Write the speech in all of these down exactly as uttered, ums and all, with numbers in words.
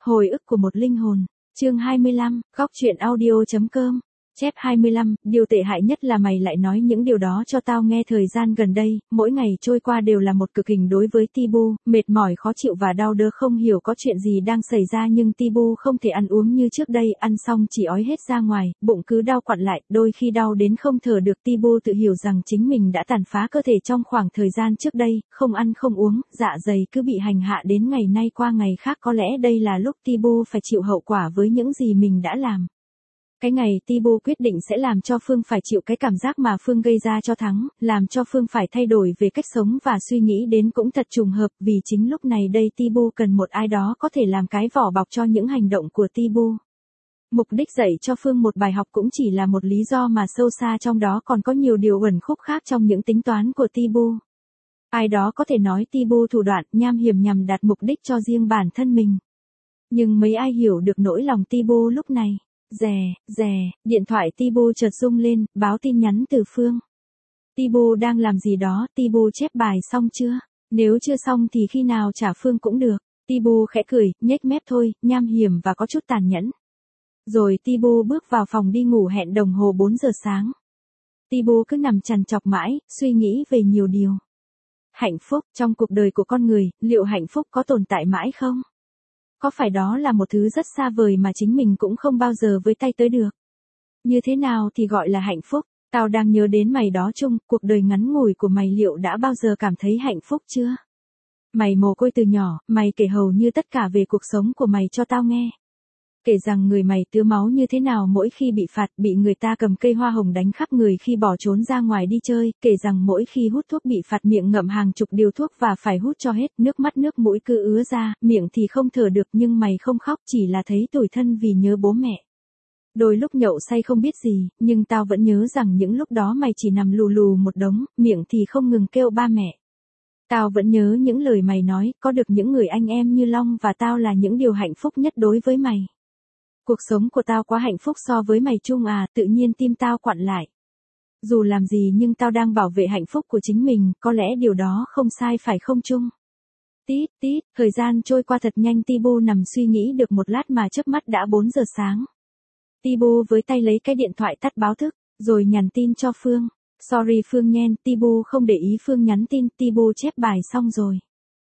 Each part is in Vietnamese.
Hồi ức của một linh hồn, chương hai mươi lăm, góc truyện audio chấm com. Chép hai mươi lăm, điều tệ hại nhất là mày lại nói những điều đó cho tao nghe. Thời gian gần đây, mỗi ngày trôi qua đều là một cực hình đối với Tibu, mệt mỏi khó chịu và đau đớn, không hiểu có chuyện gì đang xảy ra nhưng Tibu không thể ăn uống như trước đây, ăn xong chỉ ói hết ra ngoài, bụng cứ đau quặn lại, đôi khi đau đến không thở được. Tibu tự hiểu rằng chính mình đã tàn phá cơ thể trong khoảng thời gian trước đây, không ăn không uống, dạ dày cứ bị hành hạ đến ngày nay qua ngày khác. Có lẽ đây là lúc Tibu phải chịu hậu quả với những gì mình đã làm. Cái ngày Tibu quyết định sẽ làm cho Phương phải chịu cái cảm giác mà Phương gây ra cho Thắng, làm cho Phương phải thay đổi về cách sống và suy nghĩ đến cũng thật trùng hợp, vì chính lúc này đây Tibu cần một ai đó có thể làm cái vỏ bọc cho những hành động của Tibu. Mục đích dạy cho Phương một bài học cũng chỉ là một lý do mà sâu xa trong đó còn có nhiều điều uẩn khúc khác trong những tính toán của Tibu. Ai đó có thể nói Tibu thủ đoạn, nham hiểm nhằm đạt mục đích cho riêng bản thân mình. Nhưng mấy ai hiểu được nỗi lòng Tibu lúc này. Rè, rè, điện thoại Tibu chợt rung lên, báo tin nhắn từ Phương. Tibu đang làm gì đó, Tibu chép bài xong chưa? Nếu chưa xong thì khi nào trả Phương cũng được. Tibu khẽ cười, nhếch mép thôi, nham hiểm và có chút tàn nhẫn. Rồi Tibu bước vào phòng đi ngủ, hẹn đồng hồ bốn giờ sáng. Tibu cứ nằm trằn trọc mãi, suy nghĩ về nhiều điều. Hạnh phúc, trong cuộc đời của con người, liệu hạnh phúc có tồn tại mãi không? Có phải đó là một thứ rất xa vời mà chính mình cũng không bao giờ với tay tới được? Như thế nào thì gọi là hạnh phúc? Tao đang nhớ đến mày đó Trung, cuộc đời ngắn ngủi của mày liệu đã bao giờ cảm thấy hạnh phúc chưa? Mày mồ côi từ nhỏ, mày kể hầu như tất cả về cuộc sống của mày cho tao nghe. Kể rằng người mày tứa máu như thế nào mỗi khi bị phạt, bị người ta cầm cây hoa hồng đánh khắp người khi bỏ trốn ra ngoài đi chơi, kể rằng mỗi khi hút thuốc bị phạt miệng ngậm hàng chục điều thuốc và phải hút cho hết, nước mắt nước mũi cứ ứa ra, miệng thì không thở được nhưng mày không khóc, chỉ là thấy tủi thân vì nhớ bố mẹ. Đôi lúc nhậu say không biết gì, nhưng tao vẫn nhớ rằng những lúc đó mày chỉ nằm lù lù một đống, miệng thì không ngừng kêu ba mẹ. Tao vẫn nhớ những lời mày nói, có được những người anh em như Long và tao là những điều hạnh phúc nhất đối với mày. Cuộc sống của tao quá hạnh phúc so với mày Trung à, tự nhiên tim tao quặn lại. Dù làm gì nhưng tao đang bảo vệ hạnh phúc của chính mình, có lẽ điều đó không sai phải không Trung? Tít, tít, thời gian trôi qua thật nhanh. Tibu nằm suy nghĩ được một lát mà chớp mắt đã bốn giờ sáng. Tibu với tay lấy cái điện thoại tắt báo thức, rồi nhắn tin cho Phương. Sorry Phương nhen, Tibu không để ý Phương nhắn tin, Tibu chép bài xong rồi.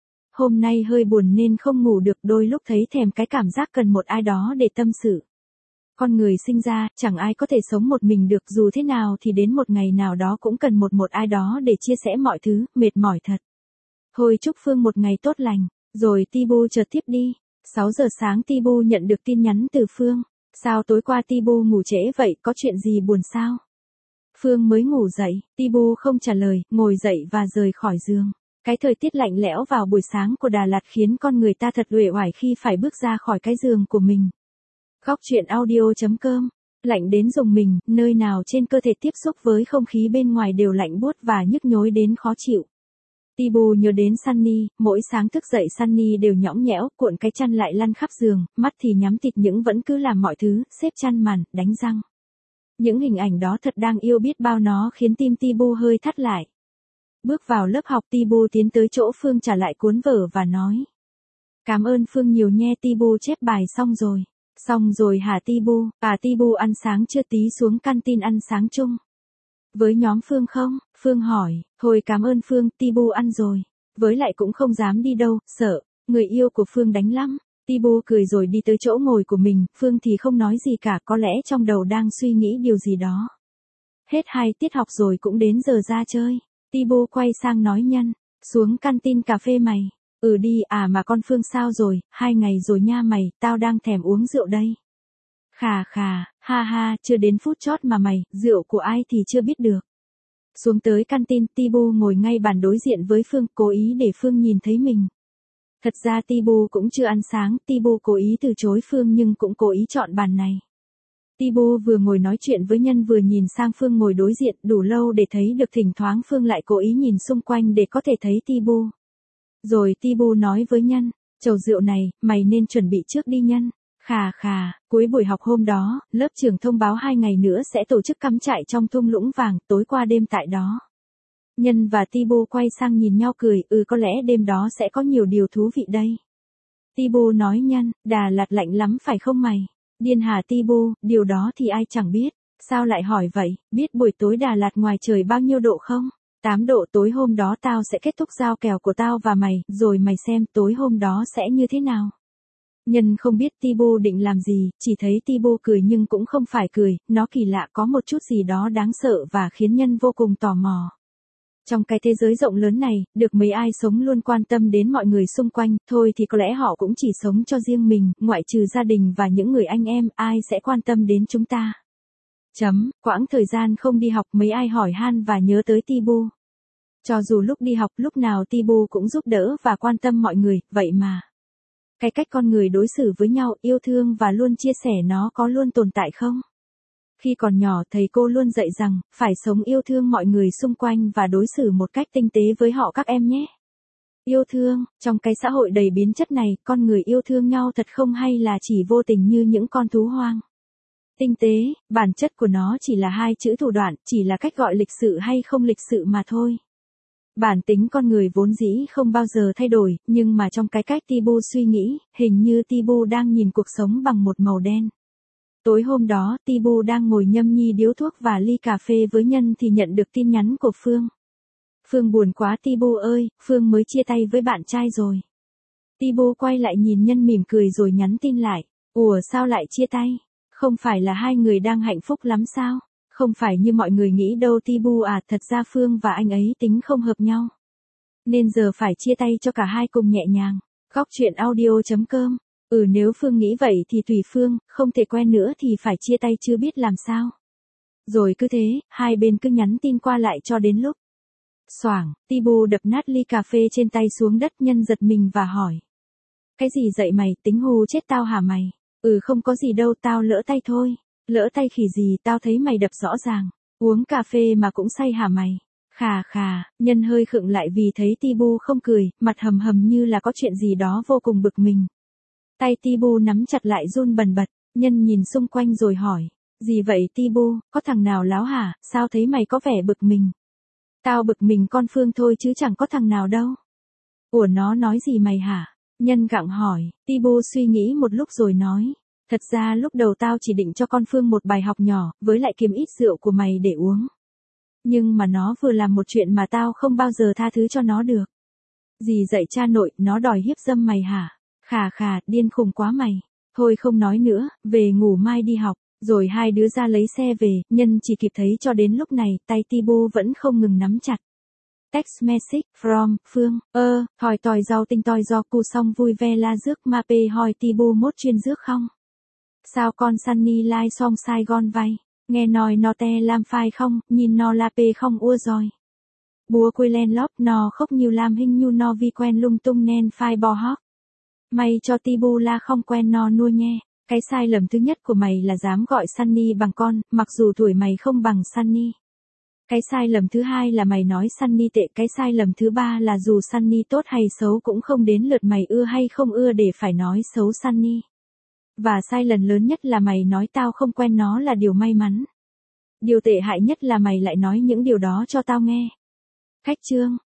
Hôm nay hơi buồn nên không ngủ được, đôi lúc thấy thèm cái cảm giác cần một ai đó để tâm sự. Con người sinh ra, chẳng ai có thể sống một mình được, dù thế nào thì đến một ngày nào đó cũng cần một một ai đó để chia sẻ mọi thứ, mệt mỏi thật. Thôi chúc Phương một ngày tốt lành, rồi Tibu chợt tiếp đi. sáu giờ sáng Tibu nhận được tin nhắn từ Phương. Sao tối qua Tibu ngủ trễ vậy, có chuyện gì buồn sao? Phương mới ngủ dậy, Tibu không trả lời, ngồi dậy và rời khỏi giường. Cái thời tiết lạnh lẽo vào buổi sáng của Đà Lạt khiến con người ta thật uể oải khi phải bước ra khỏi cái giường của mình. Góc truyện audio chấm com. Lạnh đến rùng mình, nơi nào trên cơ thể tiếp xúc với không khí bên ngoài đều lạnh buốt và nhức nhối đến khó chịu. Tibu nhớ đến Sunny, mỗi sáng thức dậy Sunny đều nhõng nhẽo, cuộn cái chăn lại lăn khắp giường, mắt thì nhắm tịt nhưng vẫn cứ làm mọi thứ, xếp chăn màn, đánh răng. Những hình ảnh đó thật đáng yêu biết bao, nó khiến tim Tibu hơi thắt lại. Bước vào lớp học, Tibu tiến tới chỗ Phương trả lại cuốn vở và nói. Cảm ơn Phương nhiều nhé. Tibu chép bài xong rồi. Xong rồi hả Tibu? À Tibu ăn sáng chưa, tí xuống canteen ăn sáng chung. Với nhóm Phương không? Phương hỏi. Thôi cảm ơn Phương, Tibu ăn rồi. Với lại cũng không dám đi đâu, sợ. Người yêu của Phương đánh lắm. Tibu cười rồi đi tới chỗ ngồi của mình, Phương thì không nói gì cả, có lẽ trong đầu đang suy nghĩ điều gì đó. Hết hai tiết học rồi cũng đến giờ ra chơi. Tibu quay sang nói Nhân, xuống canteen cà phê mày. Ừ đi. À mà con Phương sao rồi, hai ngày rồi nha mày, tao đang thèm uống rượu đây. Khà khà, ha ha, chưa đến phút chót mà mày, rượu của ai thì chưa biết được. Xuống tới canteen, Tibu ngồi ngay bàn đối diện với Phương, cố ý để Phương nhìn thấy mình. Thật ra Tibu cũng chưa ăn sáng, Tibu cố ý từ chối Phương nhưng cũng cố ý chọn bàn này. Tibu vừa ngồi nói chuyện với Nhân vừa nhìn sang Phương ngồi đối diện, đủ lâu để thấy được, thỉnh thoảng Phương lại cố ý nhìn xung quanh để có thể thấy Tibu. Rồi Tibu nói với Nhân, chầu rượu này, mày nên chuẩn bị trước đi Nhân. Khà khà, cuối buổi học hôm đó, lớp trưởng thông báo hai ngày nữa sẽ tổ chức cắm trại trong thung lũng vàng, tối qua đêm tại đó. Nhân và Tibu quay sang nhìn nhau cười, ừ có lẽ đêm đó sẽ có nhiều điều thú vị đây. Tibu nói nhân, Đà Lạt lạnh lắm phải không mày? Điên hả Tibu, điều đó thì ai chẳng biết. Sao lại hỏi vậy, biết buổi tối Đà Lạt ngoài trời bao nhiêu độ không? tám độ tối hôm đó tao sẽ kết thúc giao kèo của tao và mày, rồi mày xem tối hôm đó sẽ như thế nào. Nhân không biết Tibu định làm gì, chỉ thấy Tibu cười nhưng cũng không phải cười, nó kỳ lạ có một chút gì đó đáng sợ và khiến Nhân vô cùng tò mò. Trong cái thế giới rộng lớn này, được mấy ai sống luôn quan tâm đến mọi người xung quanh, thôi thì có lẽ họ cũng chỉ sống cho riêng mình, ngoại trừ gia đình và những người anh em, ai sẽ quan tâm đến chúng ta. Chấm, quãng thời gian không đi học mấy ai hỏi han và nhớ tới Tibu. Cho dù lúc đi học lúc nào Tibu cũng giúp đỡ và quan tâm mọi người, vậy mà. Cái cách con người đối xử với nhau, yêu thương và luôn chia sẻ nó có luôn tồn tại không? Khi còn nhỏ thầy cô luôn dạy rằng, phải sống yêu thương mọi người xung quanh và đối xử một cách tinh tế với họ các em nhé. Yêu thương, trong cái xã hội đầy biến chất này, con người yêu thương nhau thật không hay là chỉ vô tình như những con thú hoang. Tinh tế, bản chất của nó chỉ là hai chữ thủ đoạn, chỉ là cách gọi lịch sự hay không lịch sự mà thôi. Bản tính con người vốn dĩ không bao giờ thay đổi, nhưng mà trong cái cách Tibu suy nghĩ, hình như Tibu đang nhìn cuộc sống bằng một màu đen. Tối hôm đó, Tibu đang ngồi nhâm nhi điếu thuốc và ly cà phê với Nhân thì nhận được tin nhắn của Phương. Phương buồn quá Tibu ơi, Phương mới chia tay với bạn trai rồi. Tibu quay lại nhìn Nhân mỉm cười rồi nhắn tin lại. Ủa sao lại chia tay? Không phải là hai người đang hạnh phúc lắm sao? Không phải như mọi người nghĩ đâu Tibu à, thật ra Phương và anh ấy tính không hợp nhau. Nên giờ phải chia tay cho cả hai cùng nhẹ nhàng. Góc chuyện audio chấm com. Ừ nếu Phương nghĩ vậy thì tùy Phương, không thể quen nữa thì phải chia tay chưa biết làm sao. Rồi cứ thế, hai bên cứ nhắn tin qua lại cho đến lúc. Xoảng, Tibu đập nát ly cà phê trên tay xuống đất. Nhân giật mình và hỏi. Cái gì dậy mày, tính hù chết tao hả mày? Ừ không có gì đâu, tao lỡ tay thôi. Lỡ tay khỉ gì, tao thấy mày đập rõ ràng. Uống cà phê mà cũng say hả mày? Khà khà, Nhân hơi khựng lại vì thấy Tibu không cười, mặt hầm hầm như là có chuyện gì đó vô cùng bực mình. Tay Tibu nắm chặt lại run bần bật, Nhân nhìn xung quanh rồi hỏi. Gì vậy Tibu, có thằng nào láo hả, sao thấy mày có vẻ bực mình? Tao bực mình con Phương thôi chứ chẳng có thằng nào đâu. Ủa nó nói gì mày hả? Nhân gặng hỏi, Tibu suy nghĩ một lúc rồi nói. Thật ra lúc đầu tao chỉ định cho con Phương một bài học nhỏ, với lại kiếm ít rượu của mày để uống. Nhưng mà nó vừa làm một chuyện mà tao không bao giờ tha thứ cho nó được. Gì dậy cha nội, nó đòi hiếp dâm mày hả? Khà khà, điên khùng quá mày. Thôi không nói nữa, về ngủ mai đi học. Rồi hai đứa ra lấy xe về, Nhân chỉ kịp thấy cho đến lúc này, tay Tibu vẫn không ngừng nắm chặt. Text message from Phương, ơ, thòi tòi rau tinh toi do cu xong vui ve la rước ma pê hỏi Tibu mốt chuyên rước không? Sao con Sunny lai song Sài Gòn vay? Nghe nói nó te lam phai không, nhìn nó la pê không ua rồi. Búa quê len lóp nó khóc nhiều làm hình nhu nó vi quen lung tung nên phai bò hóp. Mày cho Tibu la không quen nó nuôi nhé. Cái sai lầm thứ nhất của mày là dám gọi Sunny bằng con, mặc dù tuổi mày không bằng Sunny. Cái sai lầm thứ hai là mày nói Sunny tệ. Cái sai lầm thứ ba là dù Sunny tốt hay xấu cũng không đến lượt mày ưa hay không ưa để phải nói xấu Sunny. Và sai lần lớn nhất là mày nói tao không quen nó là điều may mắn. Điều tệ hại nhất là mày lại nói những điều đó cho tao nghe. Khách chương.